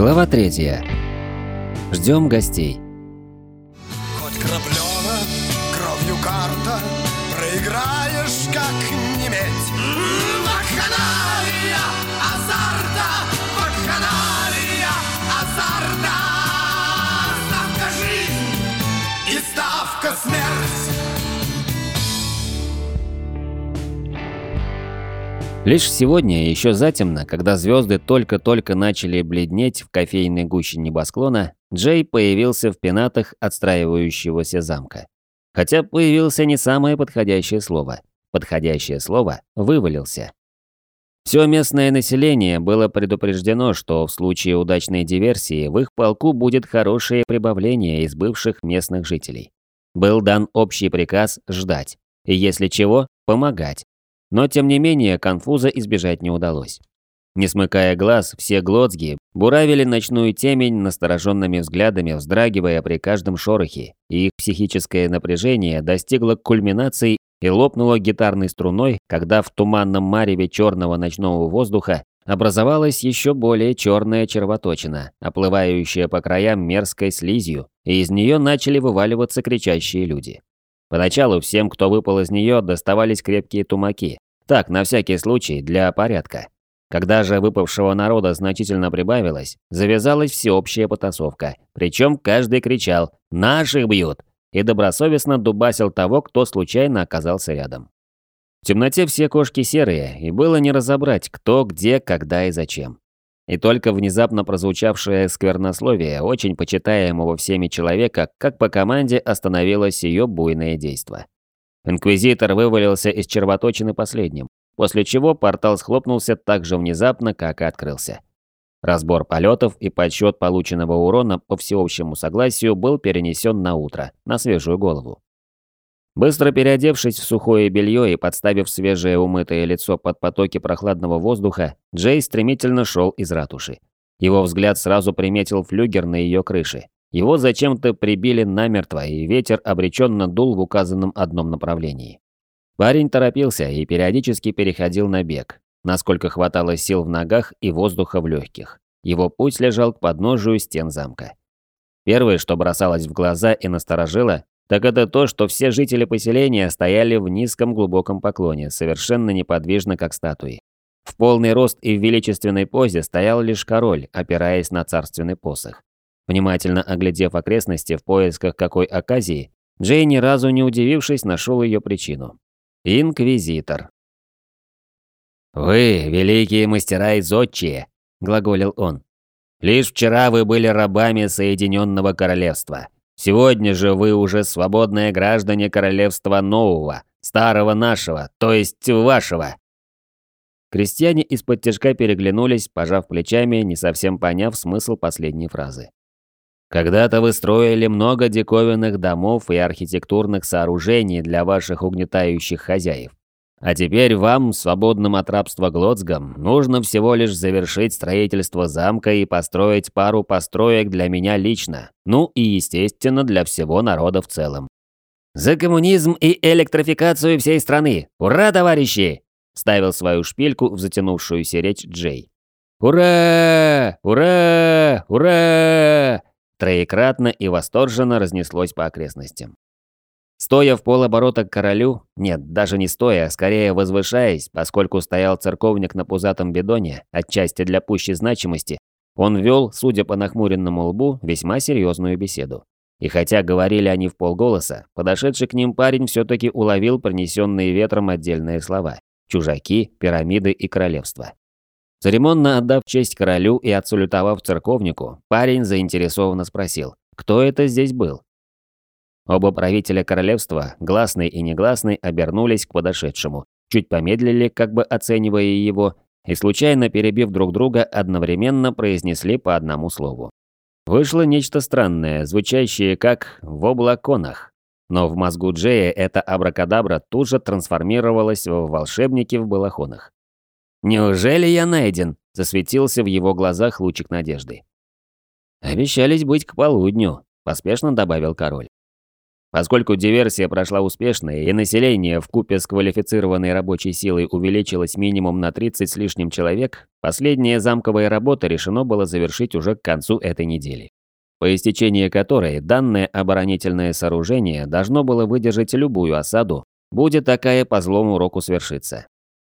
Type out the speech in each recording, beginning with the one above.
Глава 3. Ждем гостей. Хоть Краплёва, кровью карта, проиграешь как неметь. Вакханалия азарта, вакханалия азарта. Ставка жизнь и ставка смерть. Лишь сегодня, еще затемно, когда звезды только-только начали бледнеть в кофейной гуще небосклона, Джей появился в пенатах отстраивающегося замка. Хотя появился не самое подходящее слово. Подходящее слово «вывалился». Все местное население было предупреждено, что в случае удачной диверсии в их полку будет хорошее прибавление из бывших местных жителей. Был дан общий приказ ждать, и если чего, помогать. Но, тем не менее, конфуза избежать не удалось. Не смыкая глаз, все глотзги буравили ночную темень настороженными взглядами, вздрагивая при каждом шорохе, и их психическое напряжение достигло кульминации и лопнуло гитарной струной, когда в туманном мареве черного ночного воздуха образовалась еще более черная червоточина, оплывающая по краям мерзкой слизью, и из нее начали вываливаться кричащие люди. Поначалу всем, кто выпал из нее, доставались крепкие тумаки. Так, на всякий случай, для порядка. Когда же выпавшего народа значительно прибавилось, завязалась всеобщая потасовка. Причем каждый кричал «Наших бьют!» и добросовестно дубасил того, кто случайно оказался рядом. В темноте все кошки серые, и было не разобрать, кто, где, когда и зачем. И только внезапно прозвучавшее сквернословие очень почитаемого всеми человека, как по команде остановилось ее буйное действо. Инквизитор вывалился из червоточины последним, после чего портал схлопнулся так же внезапно, как и открылся. Разбор полетов и подсчет полученного урона по всеобщему согласию был перенесен на утро, на свежую голову. Быстро переодевшись в сухое белье и подставив свежее умытое лицо под потоки прохладного воздуха, Джей стремительно шел из ратуши. Его взгляд сразу приметил флюгер на ее крыше. Его зачем-то прибили намертво, и ветер обреченно дул в указанном одном направлении. Парень торопился и периодически переходил на бег, насколько хватало сил в ногах и воздуха в легких. Его путь лежал к подножию стен замка. Первое, что бросалось в глаза и насторожило, так это то, что все жители поселения стояли в низком глубоком поклоне, совершенно неподвижно, как статуи. В полный рост и в величественной позе стоял лишь король, опираясь на царственный посох. Внимательно оглядев окрестности в поисках какой оказии, Джей, ни разу не удивившись, нашел ее причину. Инквизитор. «Вы, великие мастера и зодчие», — глаголил он. «Лишь вчера вы были рабами Соединенного Королевства. Сегодня же вы уже свободные граждане королевства нового, старого нашего, то есть вашего». Крестьяне исподтишка переглянулись, пожав плечами, не совсем поняв смысл последней фразы. «Когда-то вы строили много диковинных домов и архитектурных сооружений для ваших угнетающих хозяев. А теперь вам, свободным от рабства глотзгам, нужно всего лишь завершить строительство замка и построить пару построек для меня лично, ну и, естественно, для всего народа в целом». «За коммунизм и электрификацию всей страны! Ура, товарищи!» – ставил свою шпильку в затянувшуюся речь Джей. «Ура! Ура! Ура!» Троекратно и восторженно разнеслось по окрестностям. Стоя в полоборота к королю, нет, даже не стоя, а скорее возвышаясь, поскольку стоял церковник на пузатом бидоне, отчасти для пущей значимости, он вел, судя по нахмуренному лбу, весьма серьезную беседу. И хотя говорили они вполголоса, подошедший к ним парень все-таки уловил принесенные ветром отдельные слова – чужаки, пирамиды и королевство. Церемонно отдав честь королю и отсалютовав церковнику, парень заинтересованно спросил, кто это здесь был. Оба правителя королевства, гласный и негласный, обернулись к подошедшему, чуть помедлили, как бы оценивая его, и, случайно перебив друг друга, одновременно произнесли по одному слову. Вышло нечто странное, звучащее как «в облаконах». Но в мозгу Джея эта абракадабра тут же трансформировалась в волшебники в балахонах. «Неужели я найден?» – засветился в его глазах лучик надежды. «Обещались быть к полудню», – поспешно добавил король. Поскольку диверсия прошла успешно и население вкупе с квалифицированной рабочей силой увеличилось минимум на 30 с лишним человек, последние замковые работы решено было завершить уже к концу этой недели, по истечении которой данное оборонительное сооружение должно было выдержать любую осаду, будет такая по злому року свершиться.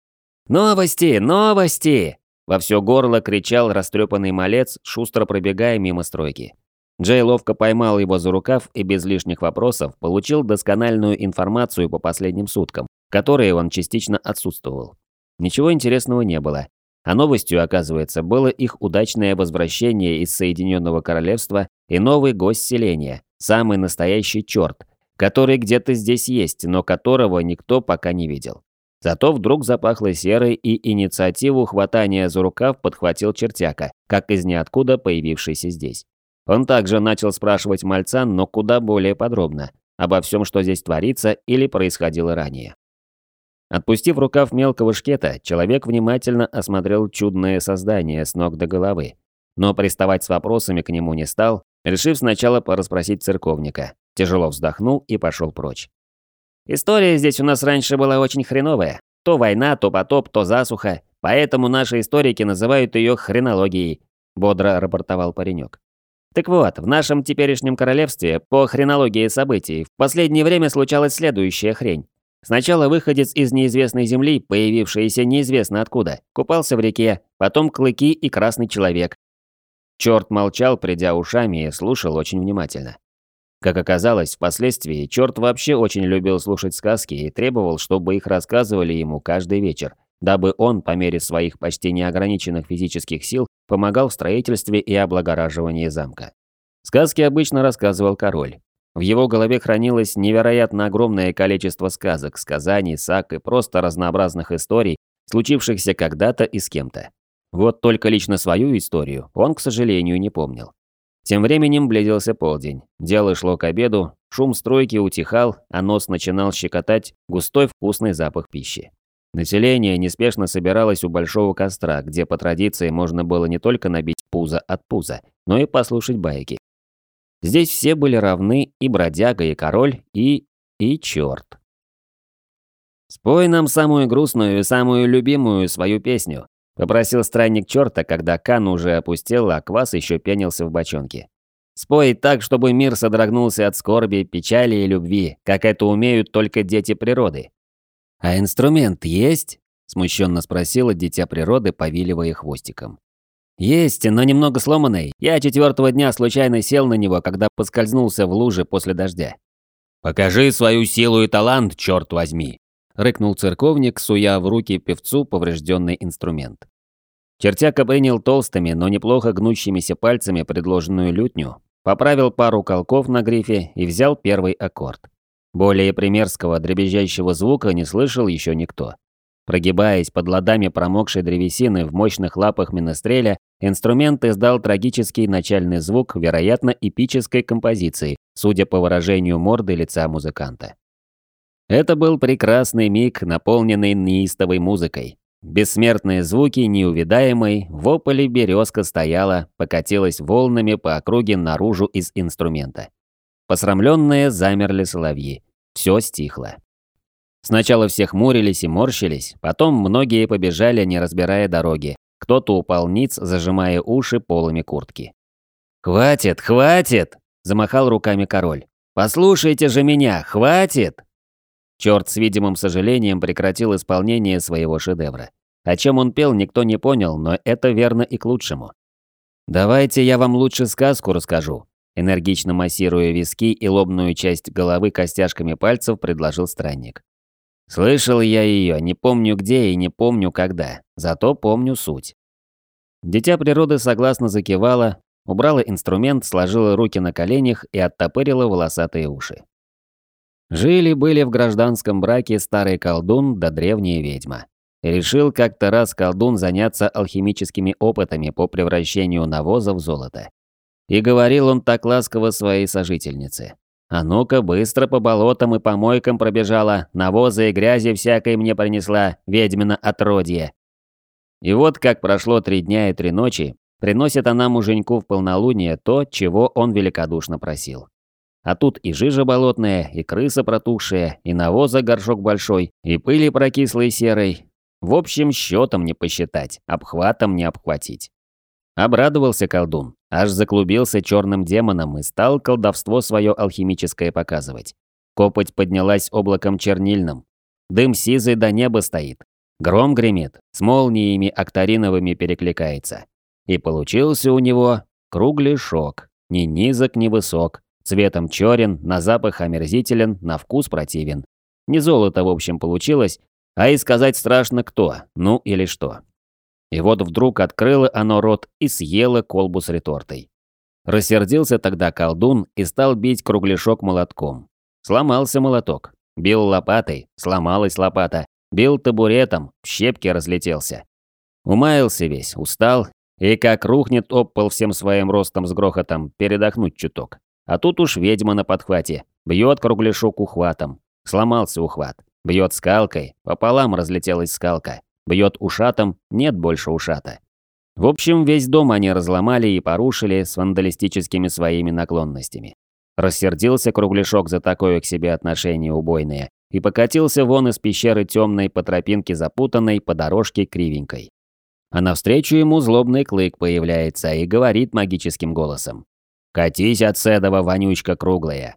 «Новости! Новости!» – во все горло кричал растрепанный малец, шустро пробегая мимо стройки. Джей ловко поймал его за рукав и без лишних вопросов получил доскональную информацию по последним суткам, которые он частично отсутствовал. Ничего интересного не было. А новостью, оказывается, было их удачное возвращение из Соединенного Королевства и новый гость селения, самый настоящий черт, который где-то здесь есть, но которого никто пока не видел. Зато вдруг запахло серой, и инициативу хватания за рукав подхватил чертяка, как из ниоткуда появившийся здесь. Он также начал спрашивать мальца, но куда более подробно, обо всем, что здесь творится или происходило ранее. Отпустив рукав мелкого шкета, человек внимательно осмотрел чудное создание с ног до головы, но приставать с вопросами к нему не стал, решив сначала порасспросить церковника. Тяжело вздохнул и пошел прочь. «История здесь у нас раньше была очень хреновая. То война, то потоп, то засуха, поэтому наши историки называют ее хренологией», – бодро рапортовал паренек. Так вот, в нашем теперешнем королевстве, по хронологии событий, в последнее время случалась следующая хрень. Сначала выходец из неизвестной земли, появившийся неизвестно откуда, купался в реке, потом клыки и красный человек. Черт молчал, придя ушами, и слушал очень внимательно. Как оказалось, впоследствии черт вообще очень любил слушать сказки и требовал, чтобы их рассказывали ему каждый вечер, дабы он, по мере своих почти неограниченных физических сил, помогал в строительстве и облагораживании замка. Сказки обычно рассказывал король. В его голове хранилось невероятно огромное количество сказок, сказаний, саг и просто разнообразных историй, случившихся когда-то и с кем-то. Вот только лично свою историю он, к сожалению, не помнил. Тем временем близился полдень, дело шло к обеду, шум стройки утихал, а нос начинал щекотать густой вкусный запах пищи. Население неспешно собиралось у большого костра, где по традиции можно было не только набить пузо от пуза, но и послушать байки. Здесь все были равны, и бродяга, и король, и черт. «Спой нам самую грустную и самую любимую свою песню», – попросил странник черта, когда Кан уже опустел, а квас еще пенился в бочонке. «Спой так, чтобы мир содрогнулся от скорби, печали и любви, как это умеют только дети природы». «А инструмент есть?» – смущенно спросила дитя природы, повиливая хвостиком. «Есть, но немного сломанный. Я 4-го дня случайно сел на него, когда поскользнулся в луже после дождя». «Покажи свою силу и талант, черт возьми!» – рыкнул церковник, суя в руки певцу поврежденный инструмент. Чертяка принял толстыми, но неплохо гнущимися пальцами предложенную лютню, поправил пару колков на грифе и взял первый аккорд. Более примерского дребезжащего звука не слышал еще никто. Прогибаясь под ладами промокшей древесины в мощных лапах менестреля, инструмент издал трагический начальный звук, вероятно, эпической композиции, судя по выражению морды лица музыканта. Это был прекрасный миг, наполненный неистовой музыкой. Бессмертные звуки, неувидаемый, в ополе березка стояла, покатилась волнами по округе наружу из инструмента. Посрамленные замерли соловьи. Все стихло. Сначала все хмурились и морщились, потом многие побежали, не разбирая дороги. Кто-то упал ниц, зажимая уши полами куртки. «Хватит, хватит!» – замахал руками король. «Послушайте же меня, хватит!» Черт с видимым сожалением прекратил исполнение своего шедевра. О чем он пел, никто не понял, но это верно и к лучшему. «Давайте я вам лучше сказку расскажу», – энергично массируя виски и лобную часть головы костяшками пальцев, предложил странник. Слышал я ее, не помню где и не помню когда, зато помню суть. Дитя природы согласно закивала, убрала инструмент, сложила руки на коленях и оттопырила волосатые уши. Жили-были в гражданском браке старый колдун да древняя ведьма. Решил как-то раз колдун заняться алхимическими опытами по превращению навоза в золото. И говорил он так ласково своей сожительнице. «А ну-ка, быстро по болотам и помойкам пробежала, навоза и грязи всякой мне принесла, ведьмина отродье». И вот как прошло 3 дня и 3 ночи, приносит она муженьку в полнолуние то, чего он великодушно просил. А тут и жижа болотная, и крыса протухшая, и навоза горшок большой, и пыли прокислой серой. В общем, счетом не посчитать, обхватом не обхватить. Обрадовался колдун, аж заклубился черным демоном и стал колдовство свое алхимическое показывать. Копоть поднялась облаком чернильным. Дым сизый до неба стоит. Гром гремит, с молниями октариновыми перекликается. И получился у него кругляшок, ни низок, ни высок, цветом черен, на запах омерзителен, на вкус противен. Не золото, в общем, получилось, а и сказать страшно кто, ну или что. И вот вдруг открыло оно рот и съело колбу с ретортой. Рассердился тогда колдун и стал бить кругляшок молотком. Сломался молоток. Бил лопатой, сломалась лопата. Бил табуретом, в щепки разлетелся. Умаялся весь, устал, и как рухнет об пол всем своим ростом с грохотом, передохнуть чуток. А тут уж ведьма на подхвате, бьет кругляшок ухватом. Сломался ухват. Бьет скалкой, пополам разлетелась скалка. Бьет ушатом, нет больше ушата. В общем, весь дом они разломали и порушили с вандалистическими своими наклонностями. Рассердился кругляшок за такое к себе отношение убойное и покатился вон из пещеры темной по тропинке запутанной, по дорожке кривенькой. А навстречу ему злобный клык появляется и говорит магическим голосом: «Катись от седова, вонючка круглая!»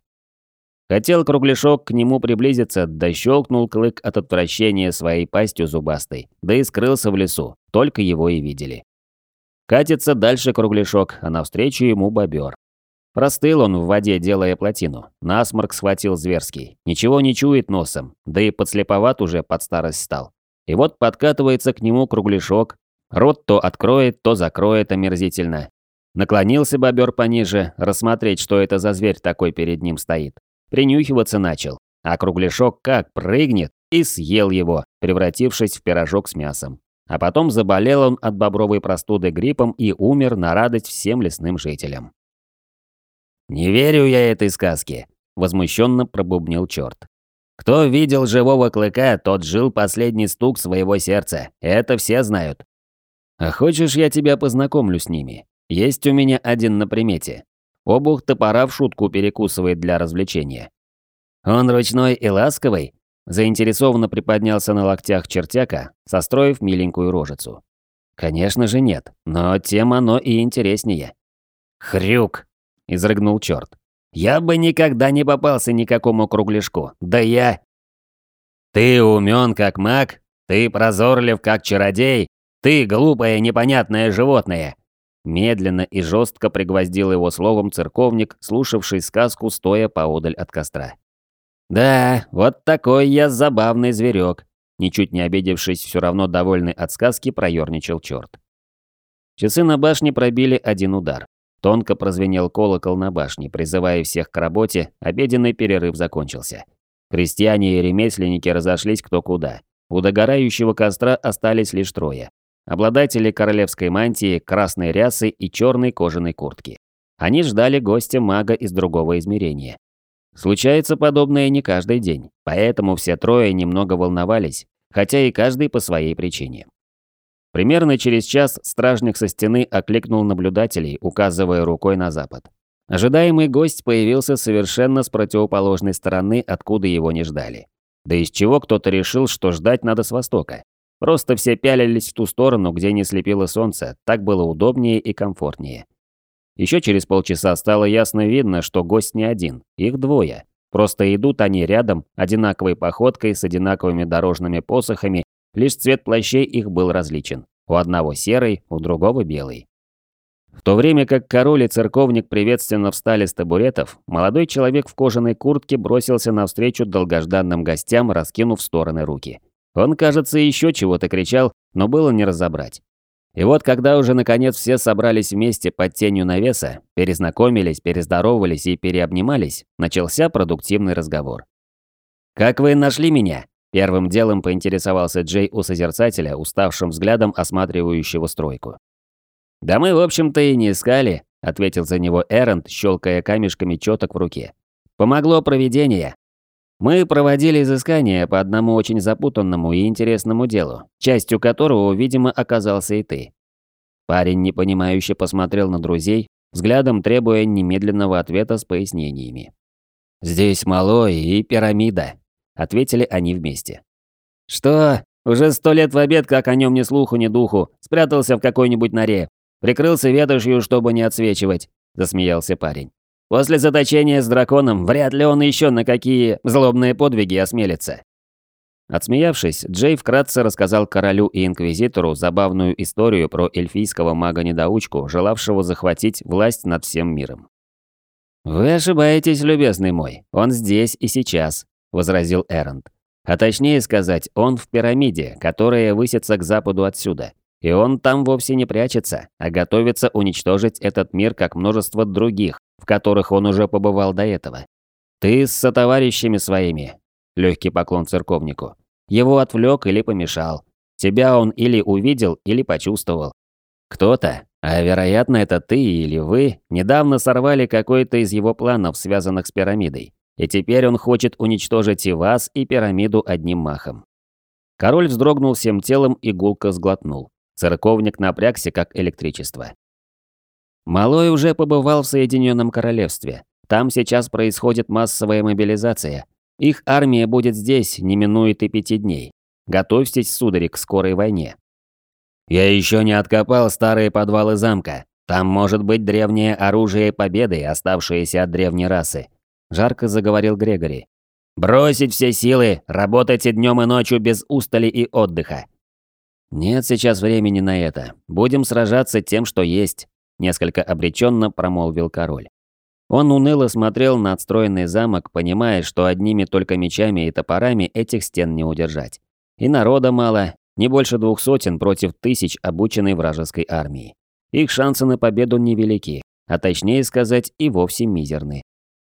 Хотел кругляшок к нему приблизиться, да щелкнул клык от отвращения своей пастью зубастой, да и скрылся в лесу, только его и видели. Катится дальше кругляшок, а навстречу ему бобер. Простыл он в воде, делая плотину, насморк схватил зверский, ничего не чует носом, да и подслеповат уже под старость стал. И вот подкатывается к нему кругляшок, рот то откроет, то закроет омерзительно. Наклонился бобер пониже, рассмотреть, что это за зверь такой перед ним стоит. Принюхиваться начал, а кругляшок как прыгнет и съел его, превратившись в пирожок с мясом. А потом заболел он от бобровой простуды гриппом и умер на радость всем лесным жителям. «Не верю я этой сказке», – возмущенно пробубнил черт. «Кто видел живого клыка, тот жил последний стук своего сердца, это все знают. А хочешь, я тебя познакомлю с ними? Есть у меня один на примете. Обух топора в шутку перекусывает для развлечения». «Он ручной и ласковый?» – заинтересованно приподнялся на локтях чертяка, состроив миленькую рожицу. «Конечно же нет, но тем оно и интереснее». «Хрюк!» – изрыгнул черт. «Я бы никогда не попался никакому кругляшку, да я...» «Ты умен как маг, ты прозорлив как чародей, ты глупое непонятное животное!» Медленно и жестко пригвоздил его словом церковник, слушавший сказку, стоя поодаль от костра. «Да, вот такой я забавный зверек», ничуть не обидевшись, все равно довольный от сказки, проерничал черт. Часы на башне пробили один удар. Тонко прозвенел колокол на башне, призывая всех к работе, обеденный перерыв закончился. Крестьяне и ремесленники разошлись кто куда. У догорающего костра остались лишь трое. Обладатели королевской мантии, красной рясы и черной кожаной куртки. Они ждали гостя мага из другого измерения. Случается подобное не каждый день, поэтому все трое немного волновались, хотя и каждый по своей причине. Примерно через час стражник со стены окликнул наблюдателей, указывая рукой на запад. Ожидаемый гость появился совершенно с противоположной стороны, откуда его не ждали. Да из чего кто-то решил, что ждать надо с востока. Просто все пялились в ту сторону, где не слепило солнце, так было удобнее и комфортнее. Еще через полчаса стало ясно видно, что гость не один, их двое. Просто идут они рядом, одинаковой походкой, с одинаковыми дорожными посохами, лишь цвет плащей их был различен. У одного серый, у другого белый. В то время как король и церковник приветственно встали с табуретов, молодой человек в кожаной куртке бросился навстречу долгожданным гостям, раскинув в стороны руки. Он, кажется, еще чего-то кричал, но было не разобрать. И вот когда уже наконец все собрались вместе под тенью навеса, перезнакомились, перездоровались и переобнимались, начался продуктивный разговор. «Как вы нашли меня?» – первым делом поинтересовался Джей у созерцателя, уставшим взглядом осматривающего стройку. «Да мы, в общем-то, и не искали», – ответил за него Эрент, щелкая камешками чёток в руке. «Помогло провидение. Мы проводили изыскания по одному очень запутанному и интересному делу, частью которого, видимо, оказался и ты». Парень непонимающе посмотрел на друзей, взглядом требуя немедленного ответа с пояснениями. «Здесь Малой и пирамида», — ответили они вместе. «Что? Уже 100 лет в обед, как о нем ни слуху, ни духу. Спрятался в какой-нибудь норе. Прикрылся ветошью, чтобы не отсвечивать», — засмеялся парень. «После заточения с драконом вряд ли он еще на какие злобные подвиги осмелится». Отсмеявшись, Джей вкратце рассказал королю и инквизитору забавную историю про эльфийского мага-недоучку, желавшего захватить власть над всем миром. «Вы ошибаетесь, любезный мой, он здесь и сейчас», — возразил Эронд. «А точнее сказать, он в пирамиде, которая высится к западу отсюда. И он там вовсе не прячется, а готовится уничтожить этот мир, как множество других, в которых он уже побывал до этого. Ты с сотоварищами своими», — легкий поклон церковнику, — «его отвлек или помешал. Тебя он или увидел, или почувствовал. Кто-то, а вероятно это ты или вы, недавно сорвали какой-то из его планов, связанных с пирамидой. И теперь он хочет уничтожить и вас, и пирамиду одним махом». Король вздрогнул всем телом и гулко сглотнул. Церковник напрягся, как электричество. Малой уже побывал в Соединенном Королевстве. Там сейчас происходит массовая мобилизация. Их армия будет здесь, не минует и 5 дней. Готовьтесь, судари, к скорой войне. Я еще не откопал старые подвалы замка. Там может быть древнее оружие победы, оставшееся от древней расы. Жарко заговорил Грегори. «Бросить все силы, работайте днем и ночью без устали и отдыха». «Нет сейчас времени на это. Будем сражаться тем, что есть», – несколько обреченно промолвил король. Он уныло смотрел на отстроенный замок, понимая, что одними только мечами и топорами этих стен не удержать. И народа мало, не больше 200 против 1000 обученной вражеской армии. Их шансы на победу невелики, а точнее сказать, и вовсе мизерны.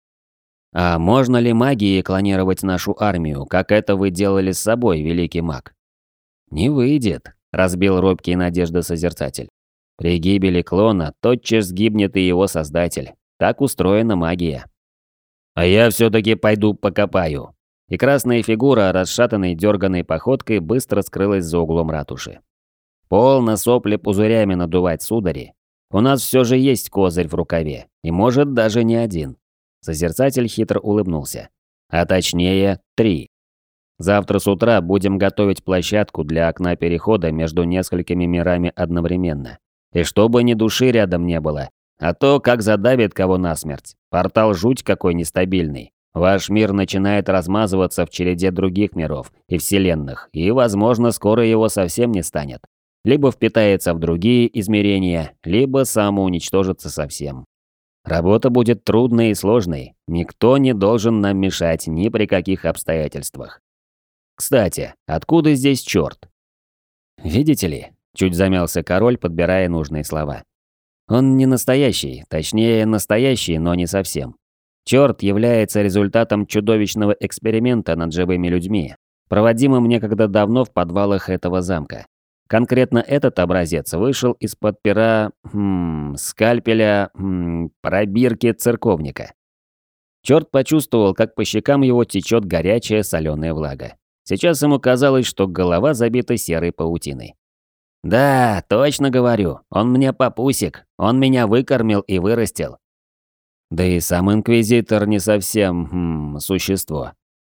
«А можно ли магией клонировать нашу армию, как это вы делали с собой, великий маг?» «Не выйдет», – разбил робкие надежды Созерцатель. «При гибели клона тотчас сгибнет и его создатель. Так устроена магия». «А я все-таки пойду покопаю». И красная фигура, расшатанной дерганой походкой, быстро скрылась за углом ратуши. «Полно сопли пузырями надувать, судари. У нас все же есть козырь в рукаве, и может даже не один». Созерцатель хитро улыбнулся. «А точнее, 3. Завтра с утра будем готовить площадку для окна перехода между несколькими мирами одновременно. И чтобы ни души рядом не было, а то как задавит кого насмерть. Портал жуть какой нестабильный. Ваш мир начинает размазываться в череде других миров и вселенных, и, возможно, скоро его совсем не станет. Либо впитается в другие измерения, либо самоуничтожится совсем. Работа будет трудной и сложной, никто не должен нам мешать ни при каких обстоятельствах. Кстати, откуда здесь черт? Видите ли, чуть замялся король, подбирая нужные слова. Он не настоящий, точнее настоящий, но не совсем. Черт является результатом чудовищного эксперимента над живыми людьми, проводимым некогда давно в подвалах этого замка. Конкретно этот образец вышел из-под пера, скальпеля, пробирки церковника. Черт почувствовал, как по щекам его течет горячая соленая влага. Сейчас ему казалось, что голова забита серой паутиной. «Да, точно говорю, он мне папусик, он меня выкормил и вырастил». Да и сам инквизитор не совсем существо.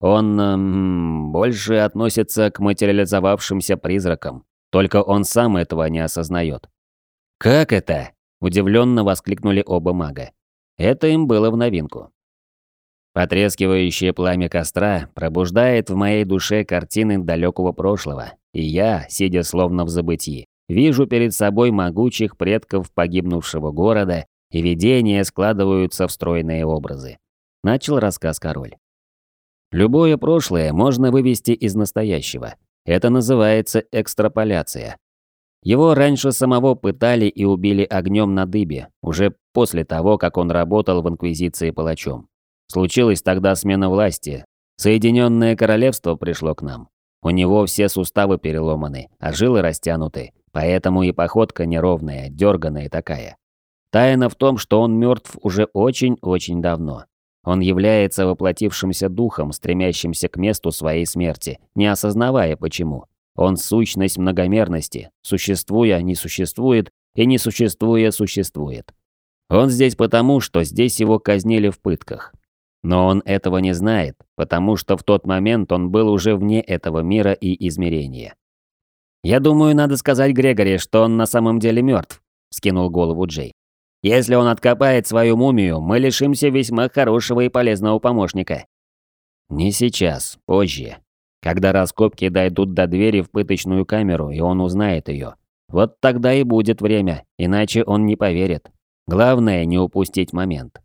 Он больше относится к материализовавшимся призракам. Только он сам этого не осознает. «Как это?» – удивленно воскликнули оба мага. Это им было в новинку. Потрескивающее пламя костра пробуждает в моей душе картины далекого прошлого, и я, сидя словно в забытии, вижу перед собой могучих предков погибнувшего города, и видения складываются в стройные образы. Начал рассказ король. Любое прошлое можно вывести из настоящего. Это называется экстраполяция. Его раньше самого пытали и убили огнем на дыбе, уже после того, как он работал в Инквизиции палачом. Случилась тогда смена власти. Соединенное Королевство пришло к нам. У него все суставы переломаны, а жилы растянуты, поэтому и походка неровная, дерганая такая. Тайна в том, что он мертв уже очень-очень давно. Он является воплотившимся духом, стремящимся к месту своей смерти, не осознавая почему. Он сущность многомерности, существуя не существует и не существуя существует. Он здесь потому, что здесь его казнили в пытках. Но он этого не знает, потому что в тот момент он был уже вне этого мира и измерения. «Я думаю, надо сказать Грегори, что он на самом деле мертв», – скинул голову Джей. «Если он откопает свою мумию, мы лишимся весьма хорошего и полезного помощника». «Не сейчас, позже. Когда раскопки дойдут до двери в пыточную камеру, и он узнает ее. Вот тогда и будет время, иначе он не поверит. Главное, не упустить момент».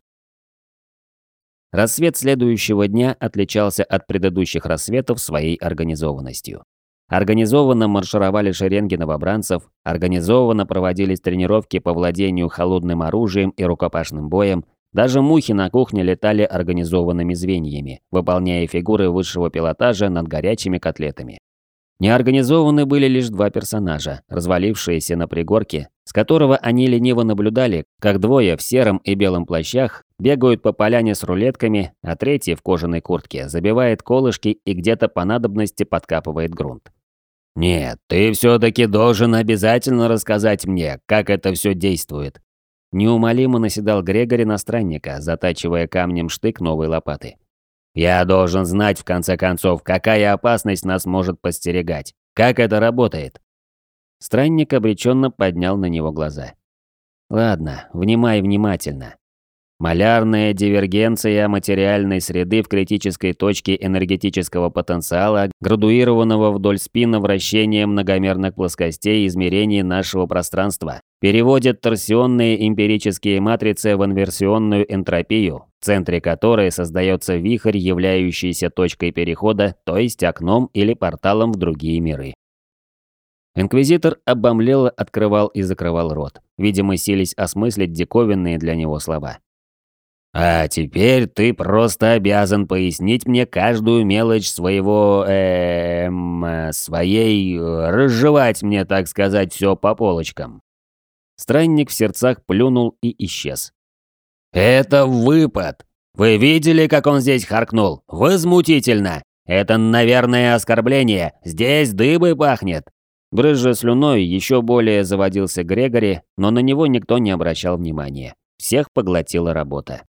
Рассвет следующего дня отличался от предыдущих рассветов своей организованностью. Организованно маршировали шеренги новобранцев, организованно проводились тренировки по владению холодным оружием и рукопашным боем, даже мухи на кухне летали организованными звеньями, выполняя фигуры высшего пилотажа над горячими котлетами. Неорганизованы были лишь два персонажа, развалившиеся на пригорке, с которого они лениво наблюдали, как двое в сером и белом плащах бегают по поляне с рулетками, а третий в кожаной куртке забивает колышки и где-то по надобности подкапывает грунт. «Нет, ты все-таки должен обязательно рассказать мне, как это все действует». Неумолимо наседал Грегори на странника, затачивая камнем штык новой лопаты. «Я должен знать, в конце концов, какая опасность нас может подстерегать. Как это работает?» Странник обреченно поднял на него глаза. «Ладно, внимай внимательно. Малярная дивергенция материальной среды в критической точке энергетического потенциала, градуированного вдоль спина вращения многомерных плоскостей измерений нашего пространства, переводит торсионные эмпирические матрицы в инверсионную энтропию, в центре которой создается вихрь, являющийся точкой перехода, то есть окном или порталом в другие миры». Инквизитор обомлело открывал и закрывал рот, видимо, сились осмыслить диковинные для него слова. «А теперь ты просто обязан пояснить мне каждую мелочь разжевать мне, так сказать, все по полочкам». Странник в сердцах плюнул и исчез. «Это выпад! Вы видели, как он здесь харкнул? Возмутительно! Это, наверное, оскорбление! Здесь дыбой пахнет!» Брызжа слюной, еще более заводился Грегори, но на него никто не обращал внимания. Всех поглотила работа.